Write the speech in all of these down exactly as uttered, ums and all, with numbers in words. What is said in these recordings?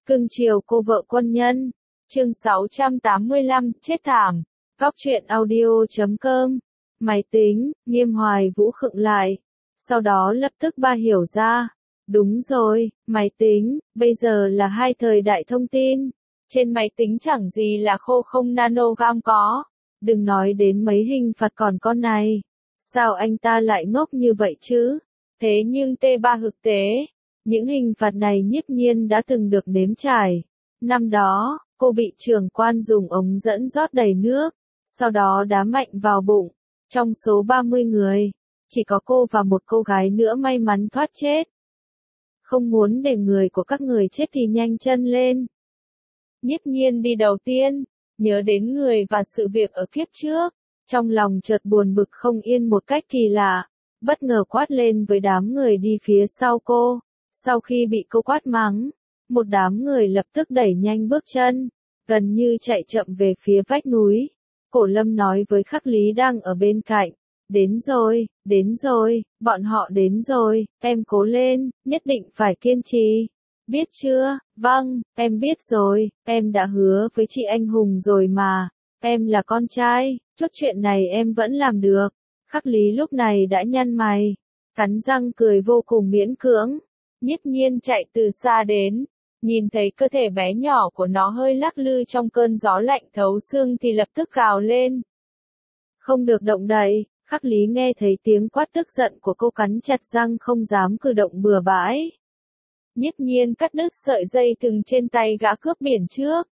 Cưng chiều cô vợ quân nhân. Chương sáu trăm tám mươi lăm, chết thảm. Góc truyện audio chấm com. Máy tính, Nghiêm Hoài Vũ khựng lại. Sau đó lập tức ba hiểu ra. Đúng rồi, máy tính, bây giờ là hai thời đại thông tin. Trên máy tính chẳng gì là khô không nanogam có. Đừng nói đến mấy hình phạt còn con này. Sao anh ta lại ngốc như vậy chứ? Thế nhưng T ba thực tế, những hình phạt này Nhiếp Nhiên đã từng được nếm trải. Năm đó, cô bị trưởng quan dùng ống dẫn rót đầy nước, sau đó đá mạnh vào bụng. Trong số ba mươi người, chỉ có cô và một cô gái nữa may mắn thoát chết. Không muốn để người của các người chết thì nhanh chân lên. Nhiếp Nhiên đi đầu tiên, nhớ đến người và sự việc ở kiếp trước. Trong lòng chợt buồn bực không yên một cách kỳ lạ, bất ngờ quát lên với đám người đi phía sau cô. Sau khi bị cô quát mắng, một đám người lập tức đẩy nhanh bước chân, gần như chạy chậm về phía vách núi. Cổ Lâm nói với Khắc Lý đang ở bên cạnh, đến rồi, đến rồi, bọn họ đến rồi, em cố lên, nhất định phải kiên trì. Biết chưa? Vâng, em biết rồi, em đã hứa với chị anh hùng rồi mà, em là con trai, chút chuyện này em vẫn làm được. Khắc Lý lúc này đã nhăn mày, cắn răng cười vô cùng miễn cưỡng. Nhiếp Nhiên chạy từ xa đến, nhìn thấy cơ thể bé nhỏ của nó hơi lắc lư trong cơn gió lạnh thấu xương thì lập tức gào lên. Không được động đậy. Khắc Lý nghe thấy tiếng quát tức giận của cô cắn chặt răng không dám cử động bừa bãi. Nhiếp Nhiên cắt đứt sợi dây thừng trên tay gã cướp biển trước.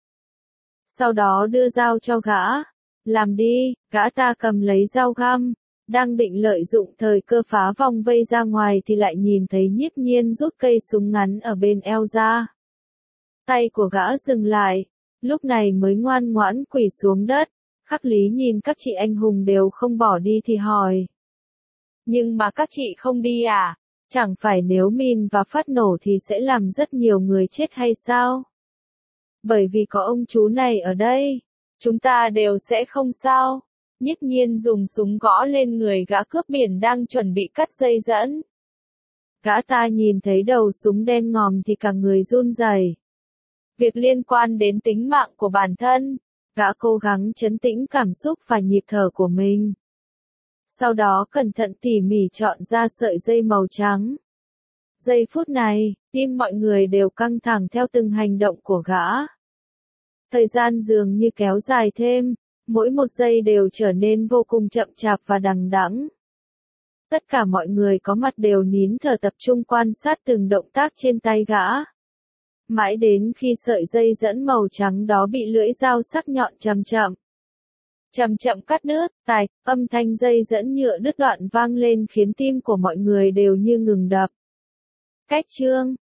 Sau đó đưa dao cho gã. Làm đi, gã ta cầm lấy dao găm. Đang định lợi dụng thời cơ phá vòng vây ra ngoài thì lại nhìn thấy Nhiếp Nhiên rút cây súng ngắn ở bên eo ra. Tay của gã dừng lại, lúc này mới ngoan ngoãn quỳ xuống đất. Khắc Lý nhìn các chị anh hùng đều không bỏ đi thì hỏi. Nhưng mà các chị không đi à? Chẳng phải nếu mìn và phát nổ thì sẽ làm rất nhiều người chết hay sao? Bởi vì có ông chú này ở đây, chúng ta đều sẽ không sao. Nhiếp Nhiên dùng súng gõ lên người gã cướp biển đang chuẩn bị cắt dây dẫn. Gã ta nhìn thấy đầu súng đen ngòm thì cả người run rẩy. Việc liên quan đến tính mạng của bản thân, gã cố gắng trấn tĩnh cảm xúc và nhịp thở của mình. Sau đó cẩn thận tỉ mỉ chọn ra sợi dây màu trắng. Giây phút này, tim mọi người đều căng thẳng theo từng hành động của gã. Thời gian dường như kéo dài thêm, mỗi một giây đều trở nên vô cùng chậm chạp và đằng đẵng. Tất cả mọi người có mặt đều nín thở tập trung quan sát từng động tác trên tay gã. Mãi đến khi sợi dây dẫn màu trắng đó bị lưỡi dao sắc nhọn chậm chậm. Chậm chậm cắt đứt, tạch, âm thanh dây dẫn nhựa đứt đoạn vang lên khiến tim của mọi người đều như ngừng đập. Cách chương,